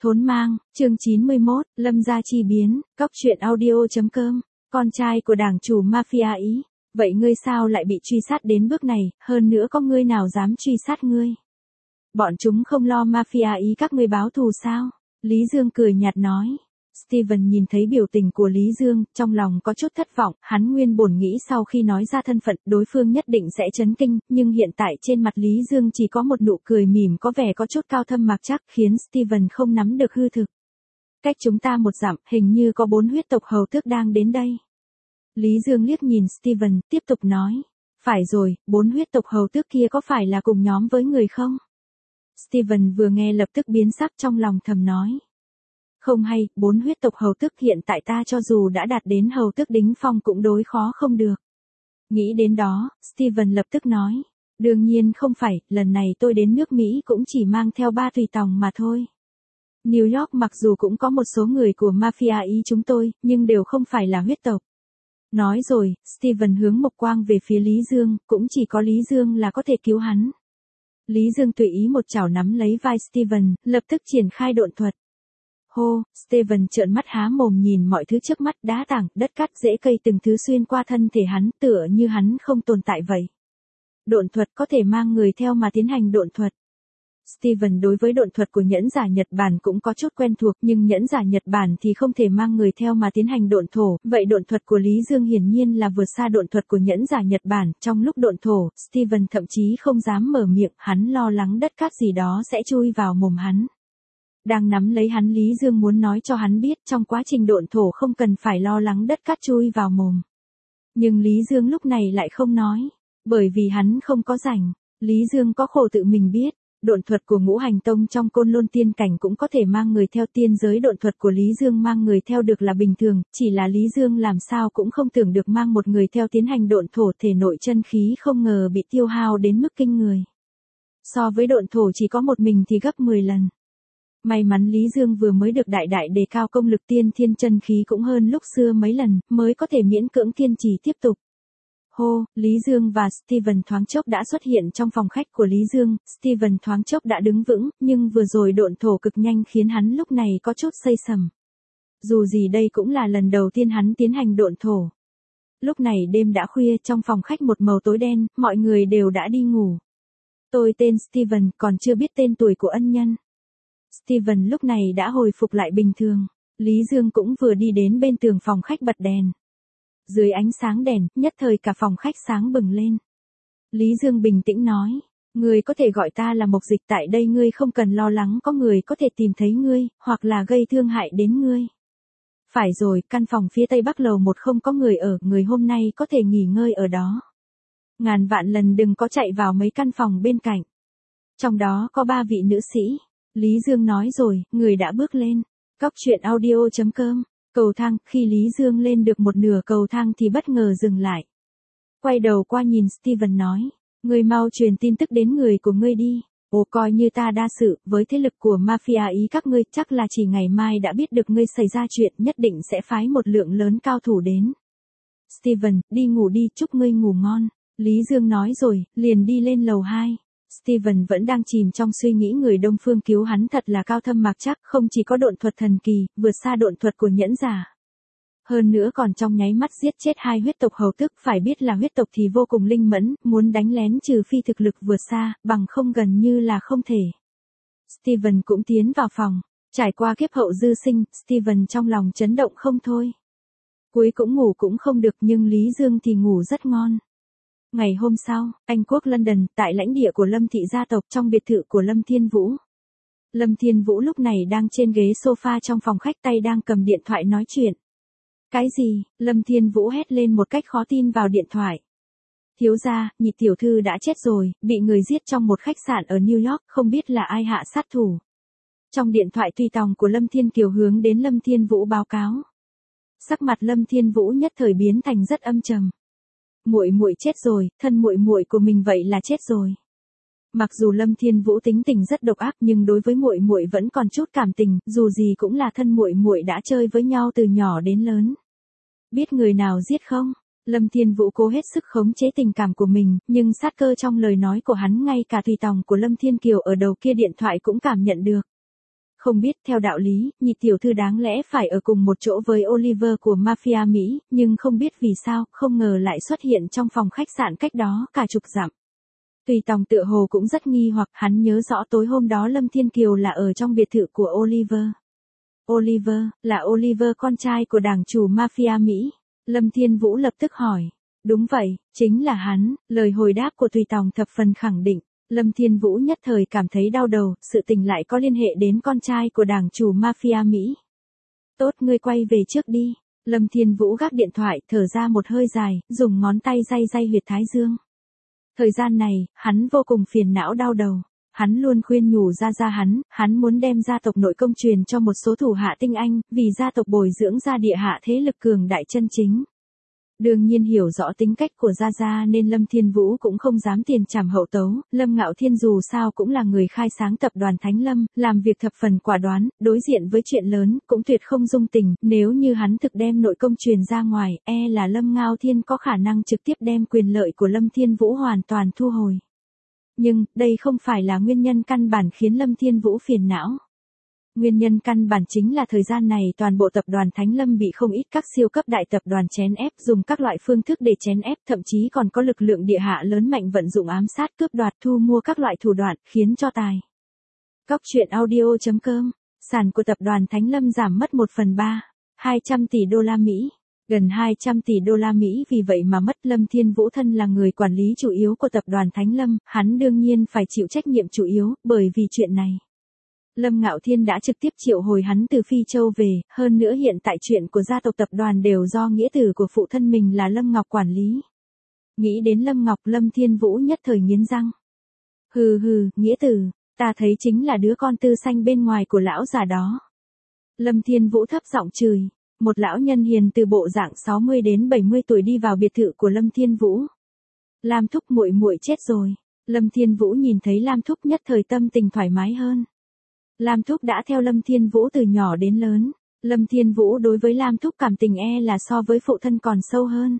Thốn mang, chương 91, Lâm gia chi biến, cóc truyện audio.com, con trai của đảng chủ mafia Ý. Vậy ngươi sao lại bị truy sát đến bước này, hơn nữa có ngươi nào dám truy sát ngươi? Bọn chúng không lo mafia Ý các ngươi báo thù sao? Lý Dương cười nhạt nói. Steven nhìn thấy biểu tình của Lý Dương, trong lòng có chút thất vọng, hắn nguyên bổn nghĩ sau khi nói ra thân phận, đối phương nhất định sẽ chấn kinh, nhưng hiện tại trên mặt Lý Dương chỉ có một nụ cười mỉm có vẻ có chút cao thâm mạc chắc, khiến Steven không nắm được hư thực. Cách chúng ta một dặm, hình như có 4 huyết tộc hầu tước đang đến đây. Lý Dương liếc nhìn Steven, tiếp tục nói. Phải rồi, 4 huyết tộc hầu tước kia có phải là cùng nhóm với người không? Steven vừa nghe lập tức biến sắc, trong lòng thầm nói. Không hay, 4 huyết tộc hầu tước hiện tại ta cho dù đã đạt đến hầu tước đỉnh phong cũng đối khó không được. Nghĩ đến đó, Steven lập tức nói. Đương nhiên không phải, lần này tôi đến nước Mỹ cũng chỉ mang theo 3 tùy tòng mà thôi. New York mặc dù cũng có một số người của mafia Ý chúng tôi, nhưng đều không phải là huyết tộc. Nói rồi, Steven hướng mục quang về phía Lý Dương, cũng chỉ có Lý Dương là có thể cứu hắn. Lý Dương tùy ý một chảo nắm lấy vai Steven, lập tức triển khai độn thuật. Hô, Steven trợn mắt há mồm nhìn mọi thứ trước mắt, đá tảng, đất cát, rễ cây từng thứ xuyên qua thân thể hắn, tựa như hắn không tồn tại vậy. Độn thuật có thể mang người theo mà tiến hành độn thuật. Steven đối với độn thuật của nhẫn giả Nhật Bản cũng có chút quen thuộc, nhưng nhẫn giả Nhật Bản thì không thể mang người theo mà tiến hành độn thổ, vậy độn thuật của Lý Dương hiển nhiên là vượt xa độn thuật của nhẫn giả Nhật Bản. Trong lúc độn thổ, Steven thậm chí không dám mở miệng, hắn lo lắng đất cát gì đó sẽ chui vào mồm hắn. Đang nắm lấy hắn, Lý Dương muốn nói cho hắn biết trong quá trình độn thổ không cần phải lo lắng đất cát chui vào mồm. Nhưng Lý Dương lúc này lại không nói, bởi vì hắn không có rảnh. Lý Dương có khổ tự mình biết. Độn thuật của Ngũ Hành Tông trong Côn Lôn tiên cảnh cũng có thể mang người theo, tiên giới độn thuật của Lý Dương mang người theo được là bình thường, chỉ là Lý Dương làm sao cũng không tưởng được mang một người theo tiến hành độn thổ, thể nội chân khí không ngờ bị tiêu hao đến mức kinh người. So với độn thổ chỉ có một mình thì gấp 10 lần. May mắn Lý Dương vừa mới được đại đại đề cao công lực, tiên thiên chân khí cũng hơn lúc xưa mấy lần, mới có thể miễn cưỡng kiên trì tiếp tục. Hô, Lý Dương và Steven thoáng chốc đã xuất hiện trong phòng khách của Lý Dương, Steven thoáng chốc đã đứng vững, nhưng vừa rồi độn thổ cực nhanh khiến hắn lúc này có chút say sầm. Dù gì đây cũng là lần đầu tiên hắn tiến hành độn thổ. Lúc này đêm đã khuya, trong phòng khách một màu tối đen, mọi người đều đã đi ngủ. Tôi tên Steven, còn chưa biết tên tuổi của ân nhân. Steven lúc này đã hồi phục lại bình thường. Lý Dương cũng vừa đi đến bên tường phòng khách bật đèn. Dưới ánh sáng đèn, nhất thời cả phòng khách sáng bừng lên. Lý Dương bình tĩnh nói, ngươi có thể gọi ta là Mộc Dịch, tại đây ngươi không cần lo lắng có người có thể tìm thấy ngươi, hoặc là gây thương hại đến ngươi. Phải rồi, căn phòng phía tây bắc lầu 1 không có người ở, người hôm nay có thể nghỉ ngơi ở đó. Ngàn vạn lần đừng có chạy vào mấy căn phòng bên cạnh. Trong đó có 3 vị nữ sĩ. Lý Dương nói rồi, người đã bước lên. Cóc truyện audio.com. Cầu thang, khi Lý Dương lên được một nửa cầu thang thì bất ngờ dừng lại. Quay đầu qua nhìn Steven nói, ngươi mau truyền tin tức đến người của ngươi đi. Ồ, coi như ta đa sự, với thế lực của mafia Ý các ngươi chắc là chỉ ngày mai đã biết được ngươi xảy ra chuyện, nhất định sẽ phái một lượng lớn cao thủ đến. Steven, đi ngủ đi, chúc ngươi ngủ ngon. Lý Dương nói rồi, liền đi lên lầu 2. Steven vẫn đang chìm trong suy nghĩ người Đông Phương cứu hắn thật là cao thâm mạc chắc, không chỉ có độn thuật thần kỳ, vượt xa độn thuật của nhẫn giả. Hơn nữa còn trong nháy mắt giết chết 2 huyết tộc hầu tước, phải biết là huyết tộc thì vô cùng linh mẫn, muốn đánh lén trừ phi thực lực vượt xa, bằng không gần như là không thể. Steven cũng tiến vào phòng, trải qua kiếp hậu dư sinh, Steven trong lòng chấn động không thôi. Cuối cũng ngủ cũng không được, nhưng Lý Dương thì ngủ rất ngon. Ngày hôm sau, Anh quốc London, tại lãnh địa của Lâm thị gia tộc trong biệt thự của Lâm Thiên Vũ. Lâm Thiên Vũ lúc này đang trên ghế sofa trong phòng khách, tay đang cầm điện thoại nói chuyện. Cái gì? Lâm Thiên Vũ hét lên một cách khó tin vào điện thoại. Thiếu gia, nhị tiểu thư đã chết rồi, bị người giết trong một khách sạn ở New York, không biết là ai hạ sát thủ. Trong điện thoại tùy tòng của Lâm Thiên Kiều hướng đến Lâm Thiên Vũ báo cáo. Sắc mặt Lâm Thiên Vũ nhất thời biến thành rất âm trầm. Muội muội chết rồi, thân muội muội của mình vậy là chết rồi. Mặc dù Lâm Thiên Vũ tính tình rất độc ác, nhưng đối với muội muội vẫn còn chút cảm tình, dù gì cũng là thân muội muội đã chơi với nhau từ nhỏ đến lớn. Biết người nào giết không? Lâm Thiên Vũ cố hết sức khống chế tình cảm của mình, nhưng sát cơ trong lời nói của hắn ngay cả tùy tòng của Lâm Thiên Kiều ở đầu kia điện thoại cũng cảm nhận được. Không biết, theo đạo lý, nhị tiểu thư đáng lẽ phải ở cùng một chỗ với Oliver của mafia Mỹ, nhưng không biết vì sao, không ngờ lại xuất hiện trong phòng khách sạn cách đó cả chục dặm. Tùy Tòng tựa hồ cũng rất nghi hoặc hắn nhớ rõ tối hôm đó Lâm Thiên Kiều là ở trong biệt thự của Oliver. Oliver, là Oliver con trai của đảng chủ mafia Mỹ. Lâm Thiên Vũ lập tức hỏi. Đúng vậy, chính là hắn, lời hồi đáp của Tùy Tòng thập phần khẳng định. Lâm Thiên Vũ nhất thời cảm thấy đau đầu, sự tình lại có liên hệ đến con trai của đảng chủ mafia Mỹ. Tốt, ngươi quay về trước đi. Lâm Thiên Vũ gác điện thoại, thở ra một hơi dài, dùng ngón tay day day huyệt thái dương. Thời gian này, hắn vô cùng phiền não đau đầu. Hắn luôn khuyên nhủ ra hắn muốn đem gia tộc nội công truyền cho một số thủ hạ tinh anh, vì gia tộc bồi dưỡng ra địa hạ thế lực cường đại chân chính. Đương nhiên hiểu rõ tính cách của Gia nên Lâm Thiên Vũ cũng không dám tiền trảm hậu tấu, Lâm Ngạo Thiên dù sao cũng là người khai sáng tập đoàn Thánh Lâm, làm việc thập phần quả đoán, đối diện với chuyện lớn, cũng tuyệt không dung tình, nếu như hắn thực đem nội công truyền ra ngoài, là Lâm Ngạo Thiên có khả năng trực tiếp đem quyền lợi của Lâm Thiên Vũ hoàn toàn thu hồi. Nhưng, đây không phải là nguyên nhân căn bản khiến Lâm Thiên Vũ phiền não. Nguyên nhân căn bản chính là thời gian này toàn bộ tập đoàn Thánh Lâm bị không ít các siêu cấp đại tập đoàn chèn ép, dùng các loại phương thức để chèn ép, thậm chí còn có lực lượng địa hạ lớn mạnh vận dụng ám sát cướp đoạt thu mua các loại thủ đoạn, khiến cho tài. Cóc truyện audio.com, sản của tập đoàn Thánh Lâm giảm mất 1/3, 200 tỷ đô la Mỹ. Gần 200 tỷ đô la Mỹ vì vậy mà mất. Lâm Thiên Vũ thân là người quản lý chủ yếu của tập đoàn Thánh Lâm, hắn đương nhiên phải chịu trách nhiệm chủ yếu, bởi vì chuyện này. Lâm Ngạo Thiên đã trực tiếp triệu hồi hắn từ Phi Châu về, hơn nữa hiện tại chuyện của gia tộc tập đoàn đều do nghĩa tử của phụ thân mình là Lâm Ngọc quản lý. Nghĩ đến Lâm Ngọc, Lâm Thiên Vũ nhất thời nghiến răng. Hừ, nghĩa tử, ta thấy chính là đứa con tư xanh bên ngoài của lão già đó. Lâm Thiên Vũ thấp giọng chửi. Một lão nhân hiền từ bộ dạng 60 đến 70 tuổi đi vào biệt thự của Lâm Thiên Vũ. Lam Thúc muội muội chết rồi. Lâm Thiên Vũ nhìn thấy Lam Thúc nhất thời tâm tình thoải mái hơn. Lam Thúc đã theo Lâm Thiên Vũ từ nhỏ đến lớn. Lâm Thiên Vũ đối với Lam Thúc cảm tình là so với phụ thân còn sâu hơn.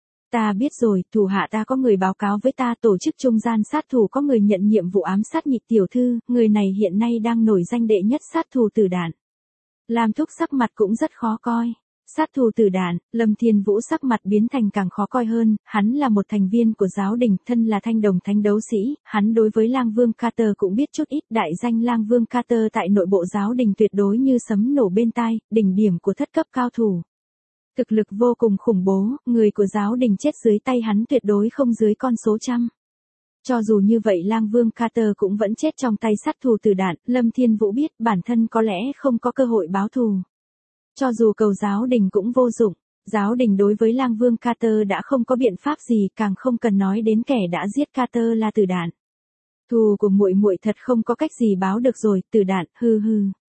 Ta biết rồi, thủ hạ ta có người báo cáo với ta, tổ chức trung gian sát thủ có người nhận nhiệm vụ ám sát Nhị tiểu thư, người này hiện nay đang nổi danh đệ nhất sát thủ tử đạn. Lam Thúc sắc mặt cũng rất khó coi. Sát thủ tử đạn, Lâm Thiên Vũ sắc mặt biến thành càng khó coi hơn, hắn là một thành viên của giáo đình, thân là thanh đồng thánh đấu sĩ, hắn đối với Lang Vương Carter cũng biết chút ít, đại danh Lang Vương Carter tại nội bộ giáo đình tuyệt đối như sấm nổ bên tai, đỉnh điểm của thất cấp cao thủ. Thực lực vô cùng khủng bố, người của giáo đình chết dưới tay hắn tuyệt đối không dưới con số trăm. Cho dù như vậy Lang Vương Carter cũng vẫn chết trong tay sát thủ tử đạn, Lâm Thiên Vũ biết bản thân có lẽ không có cơ hội báo thù. Cho dù cầu giáo đình cũng vô dụng, giáo đình đối với Lang Vương Carter đã không có biện pháp gì, càng không cần nói đến kẻ đã giết Carter là tử đạn. Thù của muội muội thật không có cách gì báo được rồi, tử đạn, hừ.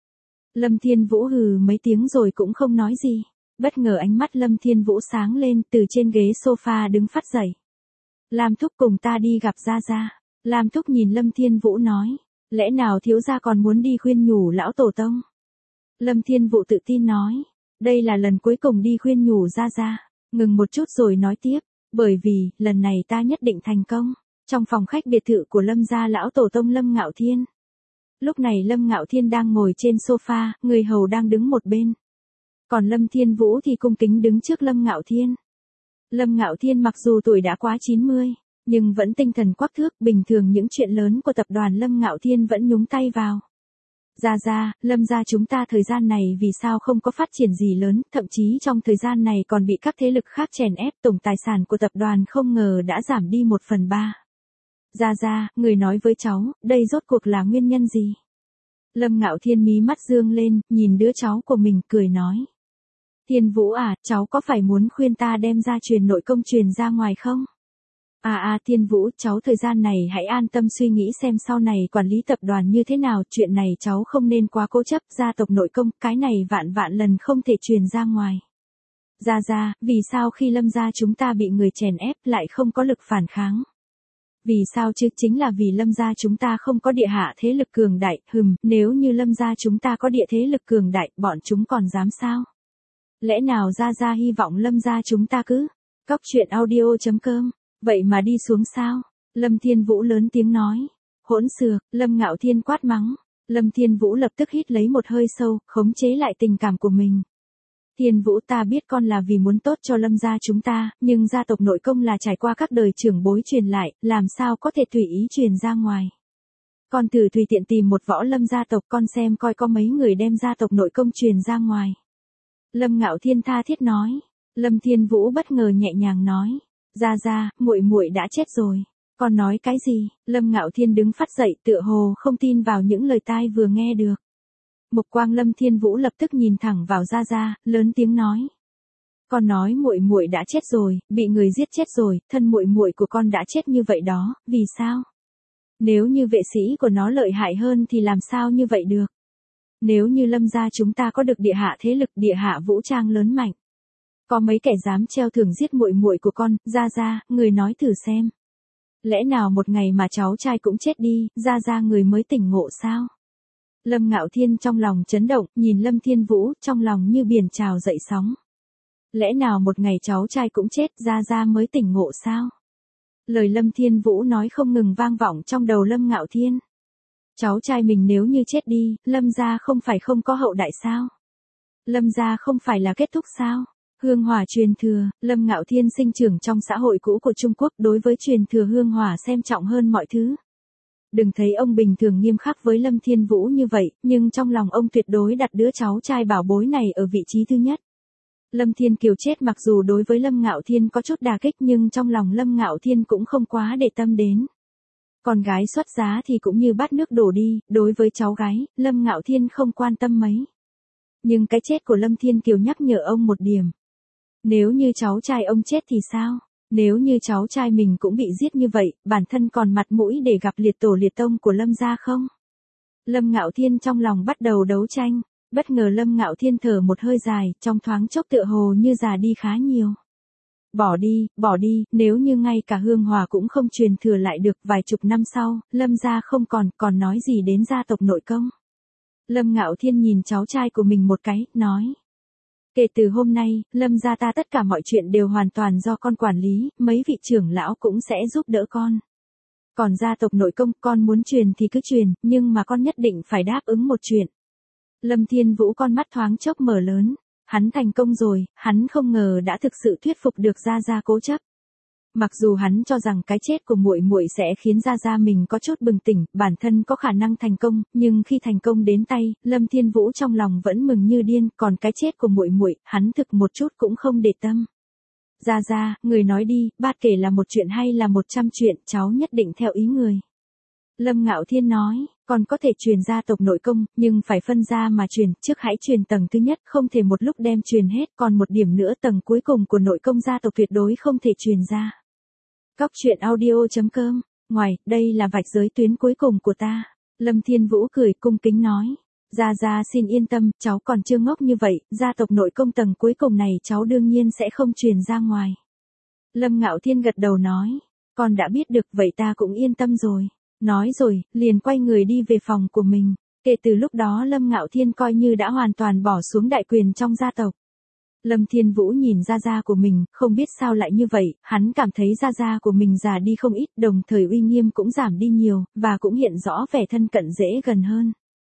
Lâm Thiên Vũ hừ mấy tiếng rồi cũng không nói gì. Bất ngờ ánh mắt Lâm Thiên Vũ sáng lên, từ trên ghế sofa đứng phát dậy. Lam Thúc cùng ta đi gặp Gia. Lam Thúc nhìn Lâm Thiên Vũ nói, lẽ nào thiếu gia còn muốn đi khuyên nhủ lão tổ tông? Lâm Thiên Vũ tự tin nói, đây là lần cuối cùng đi khuyên nhủ Gia. Ngừng một chút rồi nói tiếp, bởi vì, lần này ta nhất định thành công. Trong phòng khách biệt thự của Lâm gia lão tổ tông Lâm Ngạo Thiên. Lúc này Lâm Ngạo Thiên đang ngồi trên sofa, người hầu đang đứng một bên. Còn Lâm Thiên Vũ thì cung kính đứng trước Lâm Ngạo Thiên. Lâm Ngạo Thiên mặc dù tuổi đã quá 90, nhưng vẫn tinh thần quắc thước, bình thường những chuyện lớn của tập đoàn Lâm Ngạo Thiên vẫn nhúng tay vào. Gia, Lâm gia chúng ta thời gian này vì sao không có phát triển gì lớn, thậm chí trong thời gian này còn bị các thế lực khác chèn ép, tổng tài sản của tập đoàn không ngờ đã giảm đi 1/3. Gia, người nói với cháu, đây rốt cuộc là nguyên nhân gì? Lâm Ngạo Thiên mí mắt dương lên, nhìn đứa cháu của mình, cười nói. Thiên Vũ à, cháu có phải muốn khuyên ta đem gia truyền nội công truyền ra ngoài không? Thiên Vũ, cháu thời gian này hãy an tâm suy nghĩ xem sau này quản lý tập đoàn như thế nào, chuyện này cháu không nên quá cố chấp, gia tộc nội công, cái này vạn lần không thể truyền ra ngoài. Gia, vì sao khi Lâm gia chúng ta bị người chèn ép lại không có lực phản kháng? Vì sao chứ, chính là vì Lâm gia chúng ta không có địa hạ thế lực cường đại, nếu như Lâm gia chúng ta có địa thế lực cường đại, bọn chúng còn dám sao? Lẽ nào Gia hy vọng Lâm gia chúng ta cứ, cóc truyện audio.com, vậy mà đi xuống sao? Lâm Thiên Vũ lớn tiếng nói. Hỗn xược, Lâm Ngạo Thiên quát mắng. Lâm Thiên Vũ lập tức hít lấy một hơi sâu, khống chế lại tình cảm của mình. Thiên Vũ, ta biết con là vì muốn tốt cho Lâm gia chúng ta, nhưng gia tộc nội công là trải qua các đời trưởng bối truyền lại, làm sao có thể tùy ý truyền ra ngoài. Con thử tùy tiện tìm một võ Lâm gia tộc con xem coi có mấy người đem gia tộc nội công truyền ra ngoài. Lâm Ngạo Thiên tha thiết nói. Lâm Thiên Vũ bất ngờ nhẹ nhàng nói. Gia, muội muội đã chết rồi. Con nói cái gì? Lâm Ngạo Thiên đứng phát dậy tựa hồ không tin vào những lời tai vừa nghe được. Mục quang Lâm Thiên Vũ lập tức nhìn thẳng vào Gia, lớn tiếng nói. Con nói muội muội đã chết rồi, bị người giết chết rồi, thân muội muội của con đã chết như vậy đó, vì sao? Nếu như vệ sĩ của nó lợi hại hơn thì làm sao như vậy được? Nếu như Lâm gia chúng ta có được địa hạ thế lực, địa hạ vũ trang lớn mạnh, có mấy kẻ dám treo thưởng giết muội muội của con, Gia, người nói thử xem. Lẽ nào một ngày mà cháu trai cũng chết đi, Gia người mới tỉnh ngộ sao? Lâm Ngạo Thiên trong lòng chấn động, nhìn Lâm Thiên Vũ, trong lòng như biển trào dậy sóng. Lẽ nào một ngày cháu trai cũng chết, Gia mới tỉnh ngộ sao? Lời Lâm Thiên Vũ nói không ngừng vang vọng trong đầu Lâm Ngạo Thiên. Cháu trai mình nếu như chết đi, Lâm gia không phải không có hậu đại sao? Lâm gia không phải là kết thúc sao? Hương hỏa truyền thừa, Lâm Ngạo Thiên sinh trưởng trong xã hội cũ của Trung Quốc, đối với truyền thừa hương hỏa xem trọng hơn mọi thứ. Đừng thấy ông bình thường nghiêm khắc với Lâm Thiên Vũ như vậy, nhưng trong lòng ông tuyệt đối đặt đứa cháu trai bảo bối này ở vị trí thứ nhất. Lâm Thiên Kiều chết mặc dù đối với Lâm Ngạo Thiên có chút đả kích nhưng trong lòng Lâm Ngạo Thiên cũng không quá để tâm đến. Con gái xuất giá thì cũng như bát nước đổ đi, đối với cháu gái, Lâm Ngạo Thiên không quan tâm mấy. Nhưng cái chết của Lâm Thiên Kiều nhắc nhở ông một điểm. Nếu như cháu trai ông chết thì sao? Nếu như cháu trai mình cũng bị giết như vậy, bản thân còn mặt mũi để gặp liệt tổ liệt tông của Lâm gia không? Lâm Ngạo Thiên trong lòng bắt đầu đấu tranh, bất ngờ Lâm Ngạo Thiên thở một hơi dài, trong thoáng chốc tựa hồ như già đi khá nhiều. Bỏ đi, nếu như ngay cả hương hòa cũng không truyền thừa lại được, vài chục năm sau, Lâm gia không còn nói gì đến gia tộc nội công. Lâm Ngạo Thiên nhìn cháu trai của mình một cái, nói. Kể từ hôm nay, Lâm gia ta tất cả mọi chuyện đều hoàn toàn do con quản lý, mấy vị trưởng lão cũng sẽ giúp đỡ con. Còn gia tộc nội công, con muốn truyền thì cứ truyền, nhưng mà con nhất định phải đáp ứng một chuyện. Lâm Thiên Vũ con mắt thoáng chốc mở lớn, hắn thành công rồi, hắn không ngờ đã thực sự thuyết phục được Gia cố chấp. Mặc dù hắn cho rằng cái chết của muội muội sẽ khiến Gia mình có chút bừng tỉnh, bản thân có khả năng thành công, nhưng khi thành công đến tay, Lâm Thiên Vũ trong lòng vẫn mừng như điên, còn cái chết của muội muội, hắn thực một chút cũng không để tâm. Gia, người nói đi, ba kể là một chuyện hay là 100 chuyện, cháu nhất định theo ý người. Lâm Ngạo Thiên nói, còn có thể truyền gia tộc nội công, nhưng phải phân ra mà truyền, trước hãy truyền tầng thứ nhất, không thể một lúc đem truyền hết, còn một điểm nữa tầng cuối cùng của nội công gia tộc tuyệt đối không thể truyền ra. Cóc truyện audio.com, ngoài, đây là vạch giới tuyến cuối cùng của ta. Lâm Thiên Vũ cười cung kính nói, Gia xin yên tâm, cháu còn chưa ngốc như vậy, gia tộc nội công tầng cuối cùng này cháu đương nhiên sẽ không truyền ra ngoài. Lâm Ngạo Thiên gật đầu nói, con đã biết được vậy ta cũng yên tâm rồi. Nói rồi, liền quay người đi về phòng của mình. Kể từ lúc đó Lâm Ngạo Thiên coi như đã hoàn toàn bỏ xuống đại quyền trong gia tộc. Lâm Thiên Vũ nhìn Gia của mình, không biết sao lại như vậy, hắn cảm thấy Gia của mình già đi không ít, đồng thời uy nghiêm cũng giảm đi nhiều, và cũng hiện rõ vẻ thân cận dễ gần hơn.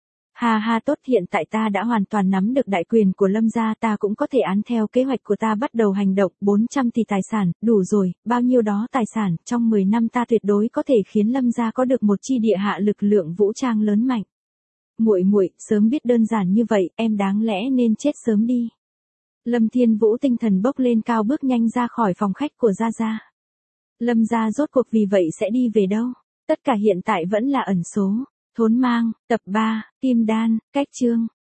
Ha tốt, hiện tại ta đã hoàn toàn nắm được đại quyền của Lâm gia, ta cũng có thể án theo kế hoạch của ta bắt đầu hành động, 400 tỷ tài sản, đủ rồi, bao nhiêu đó tài sản, trong 10 năm ta tuyệt đối có thể khiến Lâm gia có được một chi địa hạ lực lượng vũ trang lớn mạnh. Muội, sớm biết đơn giản như vậy, em đáng lẽ nên chết sớm đi. Lâm Thiên Vũ tinh thần bốc lên cao bước nhanh ra khỏi phòng khách của Gia. Lâm gia rốt cuộc vì vậy sẽ đi về đâu? Tất cả hiện tại vẫn là ẩn số. Thốn mang, tập 3, Kim Đan, cách chương.